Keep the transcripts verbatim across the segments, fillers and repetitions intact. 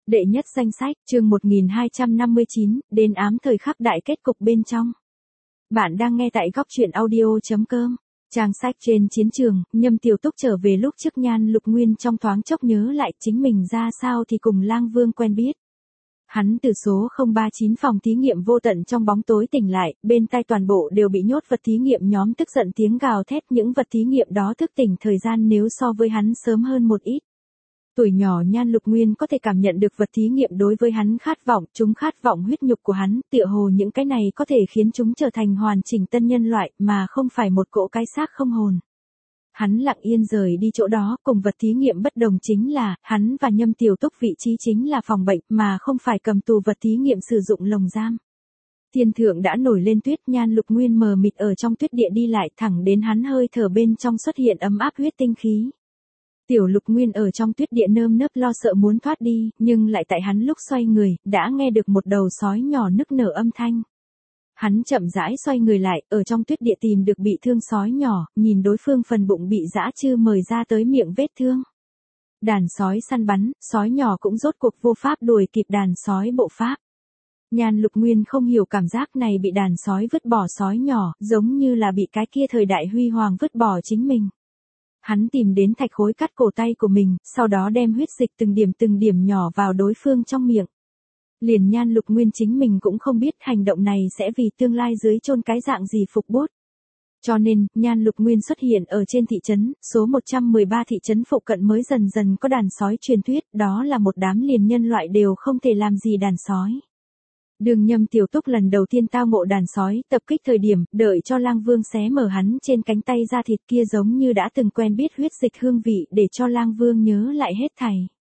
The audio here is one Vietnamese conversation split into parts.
Đệ nhất danh sách, chương một nghìn hai trăm năm mươi chín, đến ám thời khắc đại kết cục bên trong. Bạn đang nghe tại góc truyện audio chấm com. Trang sách trên chiến trường, Nhâm Tiểu Túc trở về lúc trước Nhan Lục Nguyên trong thoáng chốc nhớ lại chính mình ra sao thì cùng Lang Vương quen biết. Hắn từ số không ba chín phòng thí nghiệm vô tận trong bóng tối tỉnh lại, bên tai toàn bộ đều bị nhốt vật thí nghiệm nhóm tức giận tiếng gào thét, những vật thí nghiệm đó thức tỉnh thời gian nếu so với hắn sớm hơn một ít. Tuổi nhỏ Nhan Lục Nguyên có thể cảm nhận được vật thí nghiệm đối với hắn khát vọng, chúng khát vọng huyết nhục của hắn, tựa hồ những cái này có thể khiến chúng trở thành hoàn chỉnh tân nhân loại, mà không phải một cỗ cái xác không hồn. Hắn lặng yên rời đi chỗ đó, cùng vật thí nghiệm bất đồng chính là, hắn và Nhâm Tiểu Túc vị trí chính là phòng bệnh, mà không phải cầm tù vật thí nghiệm sử dụng lồng giam. Thiên thượng đã nổi lên tuyết, Nhan Lục Nguyên mờ mịt ở trong tuyết địa đi lại, thẳng đến hắn hơi thở bên trong xuất hiện ấm áp huyết tinh khí. Tiểu Lục Nguyên ở trong tuyết địa nơm nớp lo sợ muốn thoát đi, nhưng lại tại hắn lúc xoay người, đã nghe được một đầu sói nhỏ nức nở âm thanh. Hắn chậm rãi xoay người lại, ở trong tuyết địa tìm được bị thương sói nhỏ, nhìn đối phương phần bụng bị dã chư mời ra tới miệng vết thương. Đàn sói săn bắn, sói nhỏ cũng rốt cuộc vô pháp đuổi kịp đàn sói bộ pháp. Nhan Lục Nguyên không hiểu cảm giác này bị đàn sói vứt bỏ sói nhỏ, giống như là bị cái kia thời đại huy hoàng vứt bỏ chính mình. Hắn tìm đến thạch khối cắt cổ tay của mình, sau đó đem huyết dịch từng điểm từng điểm nhỏ vào đối phương trong miệng. Liền Nhan Lục Nguyên chính mình cũng không biết hành động này sẽ vì tương lai dưới chôn cái dạng gì phục bốt. Cho nên, Nhan Lục Nguyên xuất hiện ở trên thị trấn, số một trăm mười ba thị trấn phụ cận mới dần dần có đàn sói truyền thuyết, đó là một đám liền nhân loại đều không thể làm gì đàn sói. Đường Nhâm Tiểu Túc lần đầu tiên tao ngộ đàn sói, tập kích thời điểm, đợi cho Lang Vương xé mở hắn trên cánh tay da thịt kia giống như đã từng quen biết huyết dịch hương vị để cho Lang Vương nhớ lại hết thảy.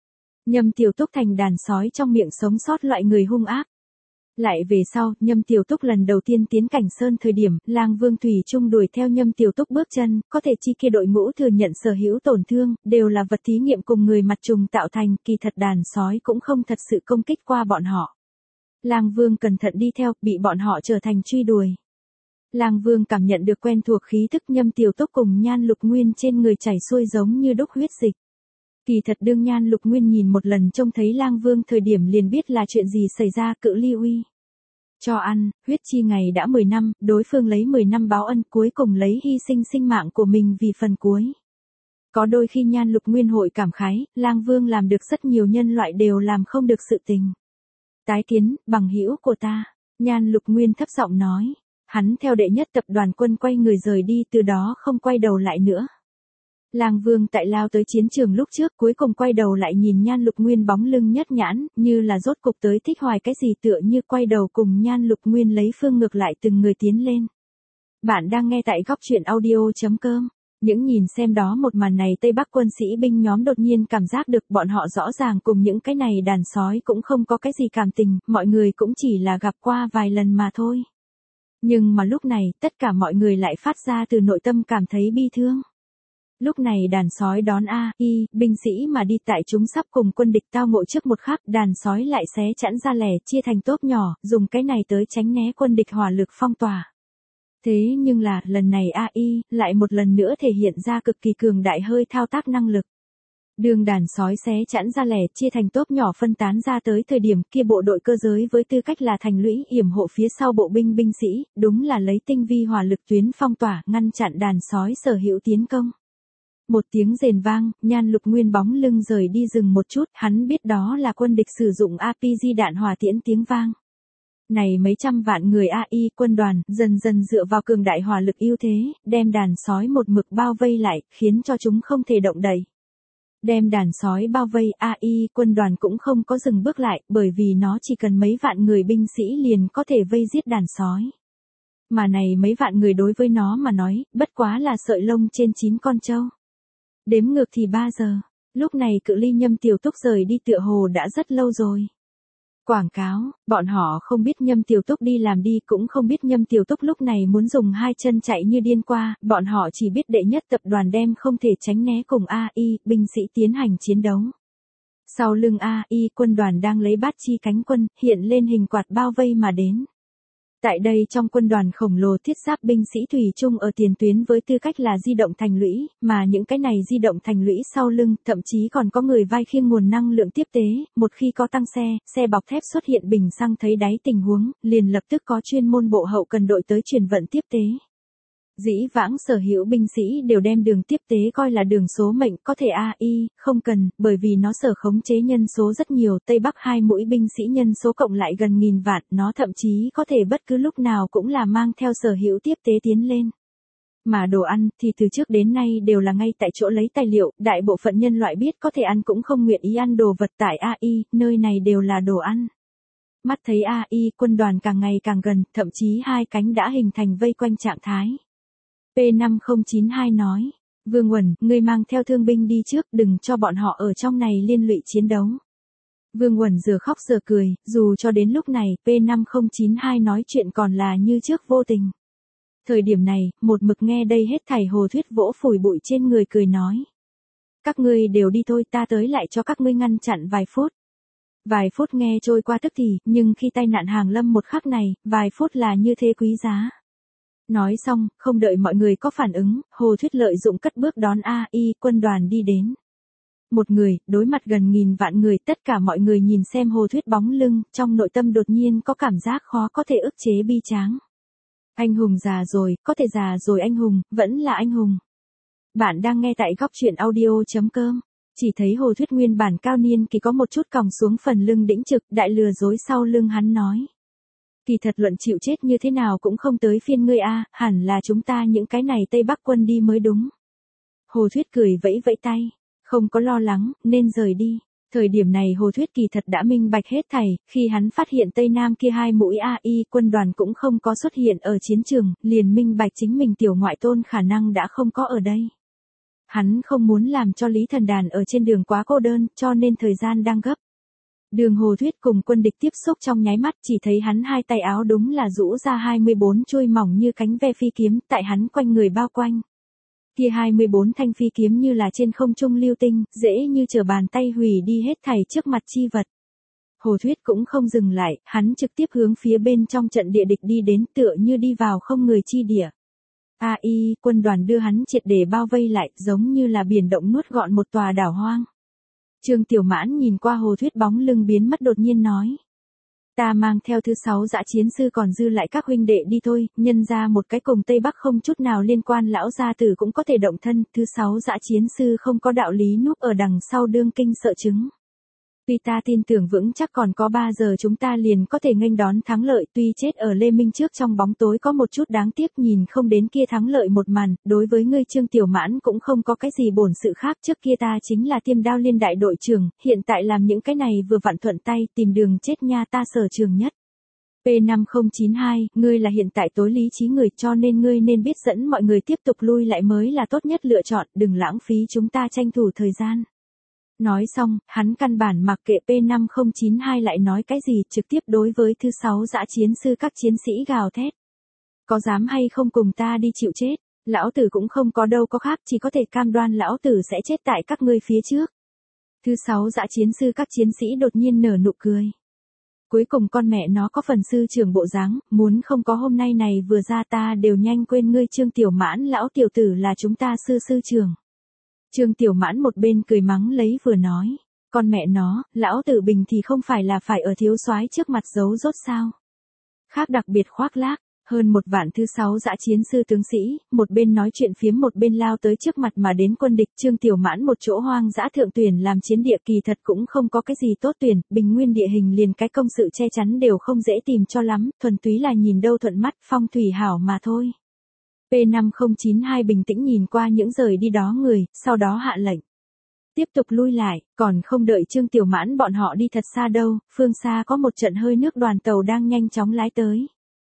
Nhâm Tiểu Túc thành đàn sói trong miệng sống sót loại người hung ác. Lại về sau, Nhâm Tiểu Túc lần đầu tiên tiến cảnh sơn thời điểm, Lang Vương thủy chung đuổi theo Nhâm Tiểu Túc bước chân, có thể chi kia đội ngũ thừa nhận sở hữu tổn thương, đều là vật thí nghiệm cùng người mặt trùng tạo thành, kỳ thật đàn sói cũng không thật sự công kích qua bọn họ. Lang Vương cẩn thận đi theo, bị bọn họ trở thành truy đuổi. Lang Vương cảm nhận được quen thuộc khí thức Nhâm Tiểu Túc cùng Nhan Lục Nguyên trên người chảy xuôi giống như đúc huyết dịch. Kỳ thật đương Nhan Lục Nguyên nhìn một lần trông thấy Lang Vương thời điểm liền biết là chuyện gì xảy ra, cự ly uy. Cho ăn, huyết chi ngày đã mười năm, đối phương lấy mười năm báo ân, cuối cùng lấy hy sinh sinh mạng của mình vì phần cuối. Có đôi khi Nhan Lục Nguyên hội cảm khái, Lang Vương làm được rất nhiều nhân loại đều làm không được sự tình. Tái kiến, bằng hữu của ta, Nhan Lục Nguyên thấp giọng nói. Hắn theo đệ nhất tập đoàn quân quay người rời đi, từ đó không quay đầu lại nữa. Lang Vương tại lao tới chiến trường lúc trước cuối cùng quay đầu lại nhìn Nhan Lục Nguyên bóng lưng nhất nhãn, như là rốt cục tới thích hoài cái gì tựa như quay đầu cùng Nhan Lục Nguyên lấy phương ngược lại từng người tiến lên. Bạn đang nghe tại góc truyện audio chấm com. Những nhìn xem đó một màn này Tây Bắc quân sĩ binh nhóm đột nhiên cảm giác được bọn họ rõ ràng cùng những cái này đàn sói cũng không có cái gì cảm tình, mọi người cũng chỉ là gặp qua vài lần mà thôi. Nhưng mà lúc này, tất cả mọi người lại phát ra từ nội tâm cảm thấy bi thương. Lúc này đàn sói đón A, Y, binh sĩ mà đi tại chúng sắp cùng quân địch tao ngộ trước một khắc, đàn sói lại xé chẵn ra lẻ, chia thành tốp nhỏ, dùng cái này tới tránh né quân địch hỏa lực phong tỏa. Thế nhưng là, lần này a i, lại một lần nữa thể hiện ra cực kỳ cường đại hơi thao tác năng lực. Đường đàn sói xé chẵn ra lẻ, chia thành tốp nhỏ phân tán ra tới thời điểm kia bộ đội cơ giới với tư cách là thành lũy yểm hộ phía sau bộ binh binh sĩ, đúng là lấy tinh vi hỏa lực tuyến phong tỏa, ngăn chặn đàn sói sở hữu tiến công. Một tiếng rền vang, Nhan Lục Nguyên bóng lưng rời đi dừng một chút, hắn biết đó là quân địch sử dụng a pê giê đạn hỏa tiễn tiếng vang. Này mấy trăm vạn người a i quân đoàn, dần dần dựa vào cường đại hỏa lực ưu thế, đem đàn sói một mực bao vây lại, khiến cho chúng không thể động đậy. Đem đàn sói bao vây a i quân đoàn cũng không có dừng bước lại, bởi vì nó chỉ cần mấy vạn người binh sĩ liền có thể vây giết đàn sói. Mà này mấy vạn người đối với nó mà nói, bất quá là sợi lông trên chín con trâu. Đếm ngược thì ba giờ, lúc này cự ly Nhâm Tiểu Túc rời đi tựa hồ đã rất lâu rồi. Quảng cáo, bọn họ không biết Nhâm Tiểu Túc đi làm đi, cũng không biết Nhâm Tiểu Túc lúc này muốn dùng hai chân chạy như điên qua, bọn họ chỉ biết đệ nhất tập đoàn đem không thể tránh né cùng a i, binh sĩ tiến hành chiến đấu. Sau lưng a i quân đoàn đang lấy bát chi cánh quân, hiện lên hình quạt bao vây mà đến. Tại đây trong quân đoàn khổng lồ thiết giáp binh sĩ thủy chung ở tiền tuyến với tư cách là di động thành lũy, mà những cái này di động thành lũy sau lưng, thậm chí còn có người vai khiêng nguồn năng lượng tiếp tế, một khi có tăng xe, xe bọc thép xuất hiện bình xăng thấy đáy tình huống, liền lập tức có chuyên môn bộ hậu cần đội tới chuyển vận tiếp tế. Dĩ vãng sở hữu binh sĩ đều đem đường tiếp tế coi là đường số mệnh, có thể a i, không cần, bởi vì nó sở khống chế nhân số rất nhiều, Tây Bắc hai mũi binh sĩ nhân số cộng lại gần nghìn vạn, nó thậm chí có thể bất cứ lúc nào cũng là mang theo sở hữu tiếp tế tiến lên. Mà đồ ăn thì từ trước đến nay đều là ngay tại chỗ lấy tài liệu, đại bộ phận nhân loại biết có thể ăn cũng không nguyện ý ăn đồ vật tại a i, nơi này đều là đồ ăn. Mắt thấy a i, quân đoàn càng ngày càng gần, thậm chí hai cánh đã hình thành vây quanh trạng thái. P năm không chín hai nói, Vương Uẩn, ngươi mang theo thương binh đi trước, đừng cho bọn họ ở trong này liên lụy chiến đấu. Vương Uẩn giờ khóc giờ cười, dù cho đến lúc này, P năm không chín hai nói chuyện còn là như trước vô tình. Thời điểm này, một mực nghe đây hết thảy Hồ Thuyết vỗ phủi bụi trên người cười nói. Các ngươi đều đi thôi, ta tới lại cho các ngươi ngăn chặn vài phút. Vài phút nghe trôi qua tức thì, nhưng khi tai nạn hàng lâm một khắc này, vài phút là như thế quý giá. Nói xong, không đợi mọi người có phản ứng, Hồ Thuyết lợi dụng cất bước đón a i, quân đoàn đi đến. Một người, đối mặt gần nghìn vạn người, tất cả mọi người nhìn xem Hồ Thuyết bóng lưng, trong nội tâm đột nhiên có cảm giác khó có thể ức chế bi tráng. Anh hùng già rồi, có thể già rồi anh hùng, vẫn là anh hùng. Bạn đang nghe tại góc truyện audio chấm com. Chỉ thấy Hồ Thuyết nguyên bản cao niên kỳ có một chút còng xuống phần lưng đĩnh trực, đại lừa dối sau lưng hắn nói. Kỳ thật luận chịu chết như thế nào cũng không tới phiên ngươi a, hẳn là chúng ta những cái này Tây Bắc quân đi mới đúng. Hồ Thuyết cười vẫy vẫy tay, không có lo lắng, nên rời đi. Thời điểm này Hồ Thuyết kỳ thật đã minh bạch hết thảy, khi hắn phát hiện Tây Nam kia hai mũi a i quân đoàn cũng không có xuất hiện ở chiến trường, liền minh bạch chính mình tiểu ngoại tôn khả năng đã không có ở đây. Hắn không muốn làm cho Lý Thần Đàn ở trên đường quá cô đơn, cho nên thời gian đang gấp. Đường Hồ Thuyết cùng quân địch tiếp xúc trong nháy mắt, chỉ thấy hắn hai tay áo đúng là rũ ra hai mươi bốn chuôi mỏng như cánh ve phi kiếm, tại hắn quanh người bao quanh. Kia hai mươi bốn thanh phi kiếm như là trên không trung lưu tinh, dễ như trở bàn tay hủy đi hết thảy trước mặt chi vật. Hồ Thuyết cũng không dừng lại, hắn trực tiếp hướng phía bên trong trận địa địch đi đến, tựa như đi vào không người chi địa. a i, quân đoàn đưa hắn triệt để bao vây lại, giống như là biển động nuốt gọn một tòa đảo hoang. Trương Tiểu Mãn nhìn qua Hồ Thuyết bóng lưng biến mất đột nhiên nói. Ta mang theo thứ sáu dã chiến sư còn dư lại các huynh đệ đi thôi, nhân ra một cái cùng Tây Bắc không chút nào liên quan lão gia tử cũng có thể động thân, thứ sáu dã chiến sư không có đạo lý núp ở đằng sau đương kinh sợ chứng. Tuy ta tin tưởng vững chắc còn có ba giờ chúng ta liền có thể nghênh đón thắng lợi, tuy chết ở Lê Minh trước trong bóng tối có một chút đáng tiếc nhìn không đến kia thắng lợi một màn, đối với ngươi Trương Tiểu Mãn cũng không có cái gì bổn sự khác, trước kia ta chính là Tiêm Đao Liên đại đội trưởng, hiện tại làm những cái này vừa vặn thuận tay, tìm đường chết nha ta sở trường nhất. P năm không chín hai, ngươi là hiện tại tối lý trí người cho nên ngươi nên biết dẫn mọi người tiếp tục lui lại mới là tốt nhất lựa chọn, đừng lãng phí chúng ta tranh thủ thời gian. Nói xong, hắn căn bản mặc kệ P năm không chín hai lại nói cái gì, trực tiếp đối với thứ sáu dã chiến sư các chiến sĩ gào thét. Có dám hay không cùng ta đi chịu chết, lão tử cũng không có đâu có khác, chỉ có thể cam đoan lão tử sẽ chết tại các ngươi phía trước. Thứ sáu dã chiến sư các chiến sĩ đột nhiên nở nụ cười. Cuối cùng con mẹ nó có phần sư trưởng bộ dáng, muốn không có hôm nay này vừa ra ta đều nhanh quên ngươi Trương Tiểu Mãn lão tiểu tử là chúng ta sư sư trưởng. Trương Tiểu Mãn một bên cười mắng lấy vừa nói, con mẹ nó, lão tử bình thì không phải là phải ở thiếu soái trước mặt giấu rốt sao. Khác đặc biệt khoác lác, hơn một vạn thứ sáu dã chiến sư tướng sĩ, một bên nói chuyện phiếm một bên lao tới trước mặt mà đến quân địch. Trương Tiểu Mãn một chỗ hoang dã thượng tuyển làm chiến địa kỳ thật cũng không có cái gì tốt tuyển, bình nguyên địa hình liền cái công sự che chắn đều không dễ tìm cho lắm, thuần túy là nhìn đâu thuận mắt, phong thủy hảo mà thôi. P năm không chín hai bình tĩnh nhìn qua những rời đi đó người, sau đó hạ lệnh. Tiếp tục lui lại, còn không đợi Trương Tiểu Mãn bọn họ đi thật xa đâu, phương xa có một trận hơi nước đoàn tàu đang nhanh chóng lái tới.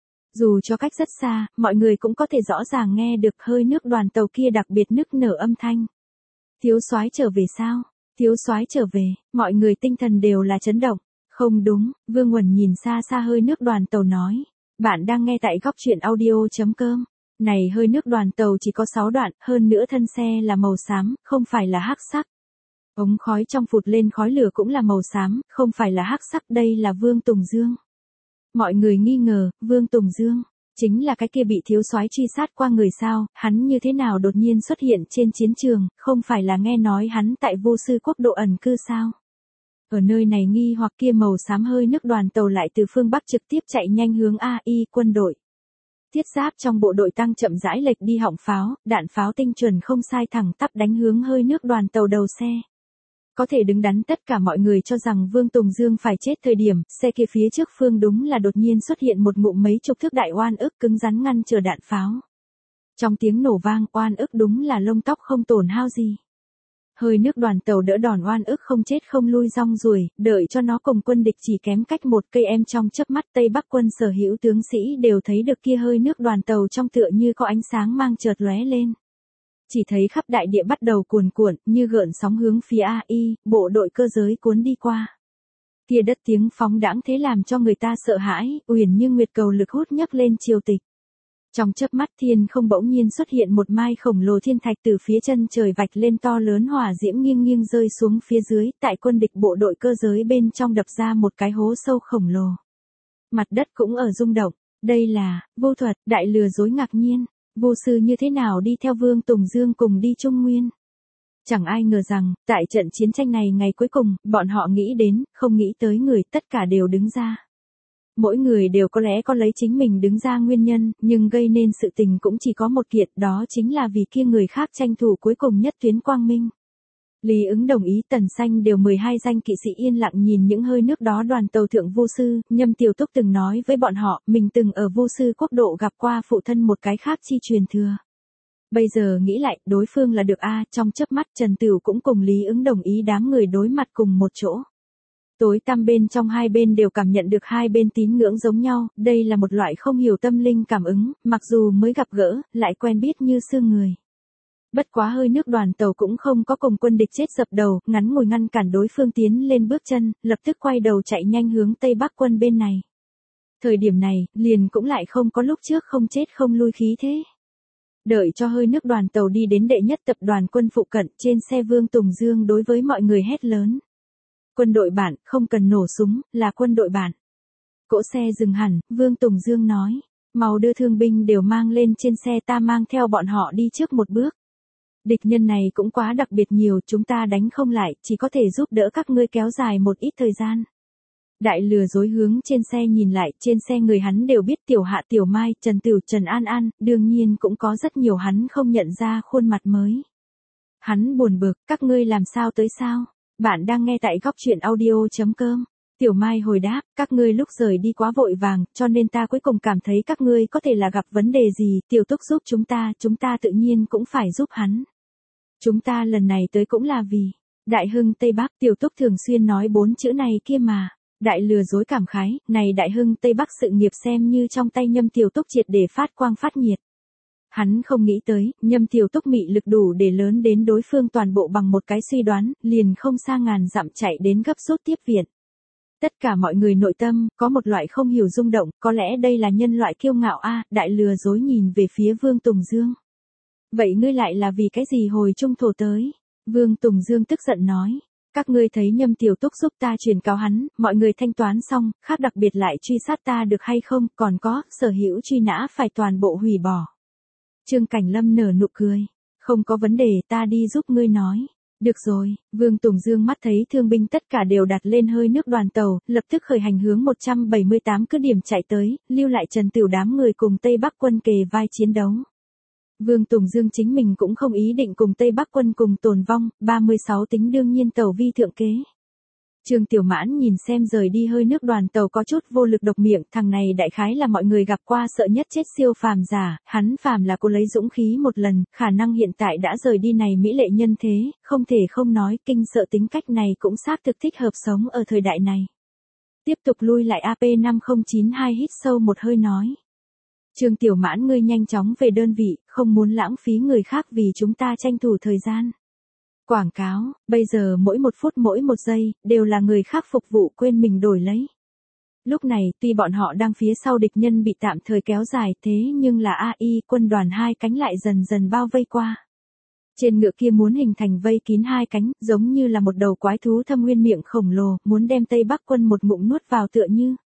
Dù cho cách rất xa, mọi người cũng có thể rõ ràng nghe được hơi nước đoàn tàu kia đặc biệt nức nở âm thanh. Thiếu soái trở về sao? Thiếu soái trở về, mọi người tinh thần đều là chấn động. Không đúng, Vương Uẩn nhìn xa xa hơi nước đoàn tàu nói. Bạn đang nghe tại góc truyện audio chấm com. Này hơi nước đoàn tàu chỉ có sáu đoạn, hơn nữa thân xe là màu xám, không phải là hắc sắc. Ống khói trong phụt lên khói lửa cũng là màu xám, không phải là hắc sắc, đây là Vương Tùng Dương. Mọi người nghi ngờ, Vương Tùng Dương, chính là cái kia bị thiếu soái truy sát qua người sao, hắn như thế nào đột nhiên xuất hiện trên chiến trường, không phải là nghe nói hắn tại Vô Sư Quốc độ ẩn cư sao? Ở nơi này nghi hoặc kia màu xám hơi nước đoàn tàu lại từ phương Bắc trực tiếp chạy nhanh hướng a i quân đội. Thiết giáp trong bộ đội tăng chậm rãi lệch đi họng pháo, đạn pháo tinh chuẩn không sai thẳng tắp đánh hướng hơi nước đoàn tàu đầu xe. Có thể đứng đắn tất cả mọi người cho rằng Vương Tùng Dương phải chết thời điểm, xe kia phía trước phương đúng là đột nhiên xuất hiện một ngụm mấy chục thước đại oan ức cứng rắn ngăn chờ đạn pháo. Trong tiếng nổ vang, oan ức đúng là lông tóc không tổn hao gì. Hơi nước đoàn tàu đỡ đòn oan ức không chết không lui rong ruổi, đợi cho nó cùng quân địch chỉ kém cách một cây em trong chớp mắt Tây Bắc quân sở hữu tướng sĩ đều thấy được kia hơi nước đoàn tàu trong tựa như có ánh sáng mang chợt lóe lên. Chỉ thấy khắp đại địa bắt đầu cuồn cuộn, như gợn sóng hướng phía a i, bộ đội cơ giới cuốn đi qua. Kia đất tiếng phóng đãng thế làm cho người ta sợ hãi, uyển như nguyệt cầu lực hút nhấc lên triều tịch. Trong chớp mắt thiên không bỗng nhiên xuất hiện một mai khổng lồ thiên thạch từ phía chân trời vạch lên to lớn hỏa diễm nghiêng nghiêng rơi xuống phía dưới, tại quân địch bộ đội cơ giới bên trong đập ra một cái hố sâu khổng lồ. Mặt đất cũng ở rung động, đây là, vô thuật, đại lừa dối ngạc nhiên. Vô sư như thế nào đi theo Vương Tùng Dương cùng đi Trung Nguyên? Chẳng ai ngờ rằng, tại trận chiến tranh này ngày cuối cùng, bọn họ nghĩ đến, không nghĩ tới người, tất cả đều đứng ra. Mỗi người đều có lẽ có lấy chính mình đứng ra nguyên nhân, nhưng gây nên sự tình cũng chỉ có một kiện, đó chính là vì kia người khác tranh thủ cuối cùng nhất tuyến quang minh. Lý ứng đồng ý Tần Xanh đều mười hai danh kỵ sĩ yên lặng nhìn những hơi nước đó đoàn tàu thượng Vô Sư, Nhâm Tiểu Túc từng nói với bọn họ, mình từng ở Vô Sư Quốc độ gặp qua phụ thân một cái khác chi truyền thừa. Bây giờ nghĩ lại, đối phương là được a, trong chớp mắt Trần Tửu cũng cùng Lý ứng đồng ý đám người đối mặt cùng một chỗ. Tối tăm bên trong hai bên đều cảm nhận được hai bên tín ngưỡng giống nhau, đây là một loại không hiểu tâm linh cảm ứng, mặc dù mới gặp gỡ, lại quen biết như xương người. Bất quá hơi nước đoàn tàu cũng không có cùng quân địch chết dập đầu, ngắn ngồi ngăn cản đối phương tiến lên bước chân, lập tức quay đầu chạy nhanh hướng Tây Bắc quân bên này. Thời điểm này, liền cũng lại không có lúc trước không chết không lui khí thế. Đợi cho hơi nước đoàn tàu đi đến đệ nhất tập đoàn quân phụ cận, trên xe Vương Tùng Dương đối với mọi người hét lớn. Quân đội bạn, không cần nổ súng, là quân đội bạn. Cỗ xe dừng hẳn, Vương Tùng Dương nói, mau đưa thương binh đều mang lên trên xe, ta mang theo bọn họ đi trước một bước. Địch nhân này cũng quá đặc biệt nhiều, chúng ta đánh không lại, chỉ có thể giúp đỡ các ngươi kéo dài một ít thời gian. Đại lừa dối hướng trên xe nhìn lại, trên xe người hắn đều biết Tiểu Hạ, Tiểu Mai, Trần Tửu, Trần An An, đương nhiên cũng có rất nhiều hắn không nhận ra khuôn mặt mới. Hắn buồn bực, các ngươi làm sao tới sao? Bạn đang nghe tại góc truyện audio chấm com. Tiểu Mai hồi đáp, các ngươi lúc rời đi quá vội vàng, cho nên ta cuối cùng cảm thấy các ngươi có thể là gặp vấn đề gì, Tiểu Túc giúp chúng ta, chúng ta tự nhiên cũng phải giúp hắn. Chúng ta lần này tới cũng là vì Đại Hưng Tây Bắc, Tiểu Túc thường xuyên nói bốn chữ này kia mà. Đại lừa dối cảm khái, này Đại Hưng Tây Bắc sự nghiệp xem như trong tay Nhâm Tiểu Túc triệt để phát quang phát nhiệt. Hắn không nghĩ tới, Nhâm Tiểu Túc mị lực đủ để lớn đến đối phương toàn bộ bằng một cái suy đoán, liền không xa ngàn dặm chạy đến gấp rút tiếp viện. Tất cả mọi người nội tâm, có một loại không hiểu rung động, có lẽ đây là nhân loại kiêu ngạo a. Đại lừa dối nhìn về phía Vương Tùng Dương. Vậy ngươi lại là vì cái gì hồi trung thổ tới? Vương Tùng Dương tức giận nói. Các ngươi thấy Nhâm Tiểu Túc giúp ta truyền cáo hắn, mọi người thanh toán xong, khác đặc biệt lại truy sát ta được hay không, còn có, sở hữu truy nã phải toàn bộ hủy bỏ. Trương Cảnh Lâm nở nụ cười. Không có vấn đề, ta đi giúp ngươi nói. Được rồi, Vương Tùng Dương mắt thấy thương binh tất cả đều đặt lên hơi nước đoàn tàu, lập tức khởi hành hướng một trăm bảy mươi tám cứ điểm chạy tới, lưu lại Trần Tửu đám người cùng Tây Bắc quân kề vai chiến đấu. Vương Tùng Dương chính mình cũng không ý định cùng Tây Bắc quân cùng tồn vong, ba mươi sáu tính đương nhiên tàu vi thượng kế. Trương Tiểu Mãn nhìn xem rời đi hơi nước đoàn tàu có chút vô lực độc miệng, thằng này đại khái là mọi người gặp qua sợ nhất chết siêu phàm giả, hắn phàm là cô lấy dũng khí một lần, khả năng hiện tại đã rời đi này mỹ lệ nhân thế, không thể không nói kinh sợ tính cách này cũng xác thực thích hợp sống ở thời đại này. Tiếp tục lui lại a pê năm không chín hai hít sâu một hơi nói. Trương Tiểu Mãn ngươi nhanh chóng về đơn vị, không muốn lãng phí người khác vì chúng ta tranh thủ thời gian. Quảng cáo, bây giờ mỗi một phút mỗi một giây, đều là người khác phục vụ quên mình đổi lấy. Lúc này, tuy bọn họ đang phía sau địch nhân bị tạm thời kéo dài thế nhưng là a i quân đoàn hai cánh lại dần dần bao vây qua. Trên ngựa kia muốn hình thành vây kín hai cánh, giống như là một đầu quái thú thâm nguyên miệng khổng lồ, muốn đem Tây Bắc quân một ngụm nuốt vào tựa như.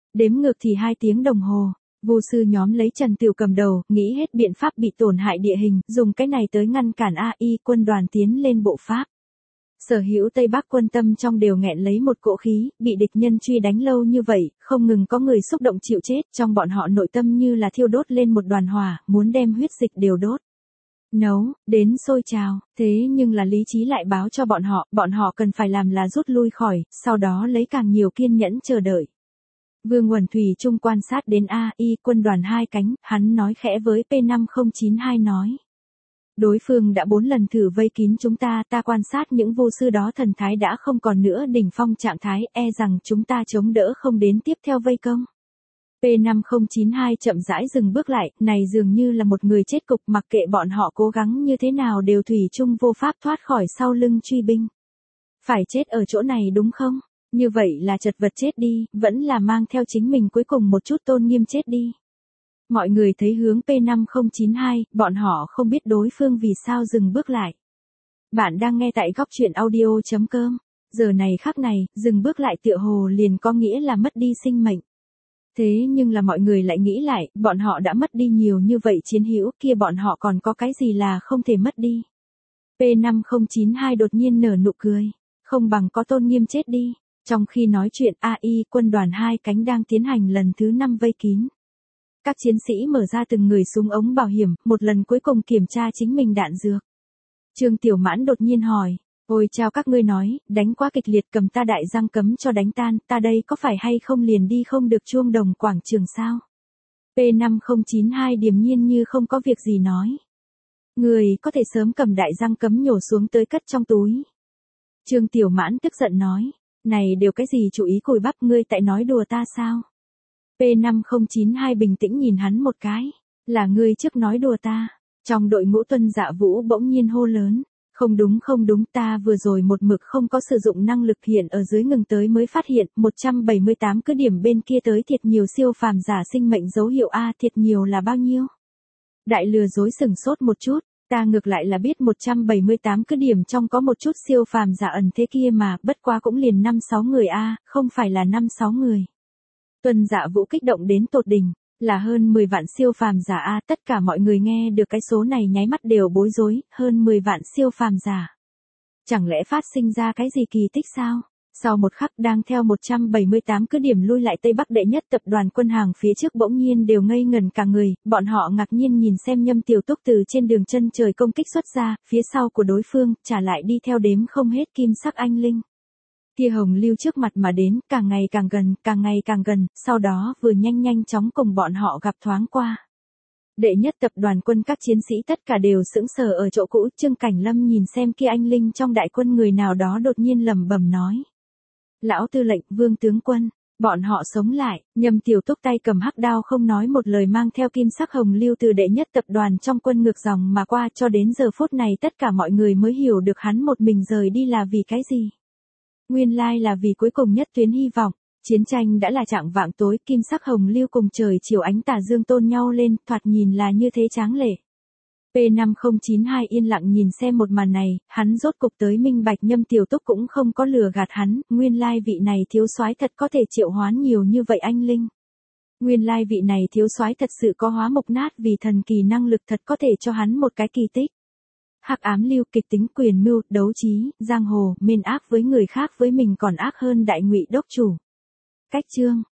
Đếm ngược thì hai tiếng đồng hồ. Vô sư nhóm lấy Trần Tiểu cầm đầu, nghĩ hết biện pháp bị tổn hại địa hình, dùng cái này tới ngăn cản a i quân đoàn tiến lên bộ Pháp. Sở hữu Tây Bắc quân tâm trong đều nghẹn lấy một cỗ khí, bị địch nhân truy đánh lâu như vậy, không ngừng có người xúc động chịu chết, trong bọn họ nội tâm như là thiêu đốt lên một đoàn hỏa, muốn đem huyết dịch đều đốt. Nấu, đến sôi trào, thế nhưng là lý trí lại báo cho bọn họ, bọn họ cần phải làm là rút lui khỏi, sau đó lấy càng nhiều kiên nhẫn chờ đợi. Vương Uẩn Thủy Trung quan sát đến a i quân đoàn hai cánh, hắn nói khẽ với P năm không chín hai nói. Đối phương đã bốn lần thử vây kín chúng ta, ta quan sát những vô sư đó thần thái đã không còn nữa đỉnh phong trạng thái, e rằng chúng ta chống đỡ không đến tiếp theo vây công. P năm không chín hai chậm rãi dừng bước lại, này dường như là một người chết cục, mặc kệ bọn họ cố gắng như thế nào đều thủy chung vô pháp thoát khỏi sau lưng truy binh. Phải chết ở chỗ này đúng không? Như vậy là chật vật chết đi, vẫn là mang theo chính mình cuối cùng một chút tôn nghiêm chết đi. Mọi người thấy hướng P năm không chín hai, bọn họ không biết đối phương vì sao dừng bước lại. Bạn đang nghe tại góc truyện audio chấm com. Giờ này khắc này, dừng bước lại tựa hồ liền có nghĩa là mất đi sinh mệnh. Thế nhưng là mọi người lại nghĩ lại, bọn họ đã mất đi nhiều như vậy chiến hữu, kia bọn họ còn có cái gì là không thể mất đi. P năm không chín hai đột nhiên nở nụ cười, không bằng có tôn nghiêm chết đi. Trong khi nói chuyện a i quân đoàn hai cánh đang tiến hành lần thứ năm vây kín. Các chiến sĩ mở ra từng người súng ống bảo hiểm, một lần cuối cùng kiểm tra chính mình đạn dược. Trương Tiểu Mãn đột nhiên hỏi, ôi chao các ngươi nói, đánh quá kịch liệt cầm ta đại răng cấm cho đánh tan, ta đây có phải hay không liền đi không được chuông đồng quảng trường sao? P năm không chín hai điềm nhiên như không có việc gì nói. Người có thể sớm cầm đại răng cấm nhổ xuống tới cất trong túi. Trương Tiểu Mãn tức giận nói, này đều cái gì chú ý cùi bắp ngươi tại nói đùa ta sao? P năm không chín hai bình tĩnh nhìn hắn một cái, là ngươi trước nói đùa ta. Trong đội ngũ Tuân Dạ Vũ bỗng nhiên hô lớn, không đúng không đúng, ta vừa rồi một mực không có sử dụng năng lực hiện ở dưới ngừng tới mới phát hiện, một trăm bảy mươi tám cứ điểm bên kia tới thiệt nhiều siêu phàm giả sinh mệnh dấu hiệu A, thiệt nhiều là bao nhiêu? Đại lừa dối sừng sốt một chút, ta ngược lại là biết một trăm bảy mươi tám cứ điểm trong có một chút siêu phàm giả ẩn thế kia mà, bất quá cũng liền năm sáu người A, không phải là năm sáu người. Tuân Dạ Vũ kích động đến tột đỉnh, là hơn mười vạn siêu phàm giả a, tất cả mọi người nghe được cái số này nháy mắt đều bối rối, hơn mười vạn siêu phàm giả. Chẳng lẽ phát sinh ra cái gì kỳ tích sao? Sau một khắc đang theo một trăm bảy mươi tám cứ điểm lui lại Tây Bắc đệ nhất tập đoàn quân hàng phía trước bỗng nhiên đều ngây ngẩn cả người, bọn họ ngạc nhiên nhìn xem Nhâm Tiểu Túc từ trên đường chân trời công kích xuất ra, phía sau của đối phương, trả lại đi theo đếm không hết kim sắc anh linh. Tia hồng lưu trước mặt mà đến, càng ngày càng gần, càng ngày càng gần, sau đó vừa nhanh nhanh chóng cùng bọn họ gặp thoáng qua. Đệ nhất tập đoàn quân các chiến sĩ tất cả đều sững sờ ở chỗ cũ, Trương Cảnh Lâm nhìn xem kia anh linh trong đại quân người nào đó đột nhiên lẩm bẩm nói. Lão tư lệnh, Vương tướng quân, bọn họ sống lại, Nhâm Tiểu Túc tay cầm hắc đao không nói một lời mang theo kim sắc hồng lưu từ đệ nhất tập đoàn trong quân ngược dòng mà qua, cho đến giờ phút này tất cả mọi người mới hiểu được hắn một mình rời đi là vì cái gì. Nguyên lai là vì cuối cùng nhất tuyến hy vọng, chiến tranh đã là trạng vạng tối, kim sắc hồng lưu cùng trời chiều ánh tà dương tôn nhau lên, thoạt nhìn là như thế tráng lệ. P năm không chín hai yên lặng nhìn xem một màn này, hắn rốt cục tới minh bạch Nhâm Tiểu Túc cũng không có lừa gạt hắn, nguyên lai vị này thiếu soái thật có thể triệu hoán nhiều như vậy anh linh. Nguyên lai vị này thiếu soái thật sự có hóa mục nát vì thần kỳ năng lực thật có thể cho hắn một cái kỳ tích. Hắc ám lưu, kịch tính, quyền mưu, đấu trí, giang hồ, mên ác với người khác với mình còn ác hơn đại ngụy đốc chủ. Cách chương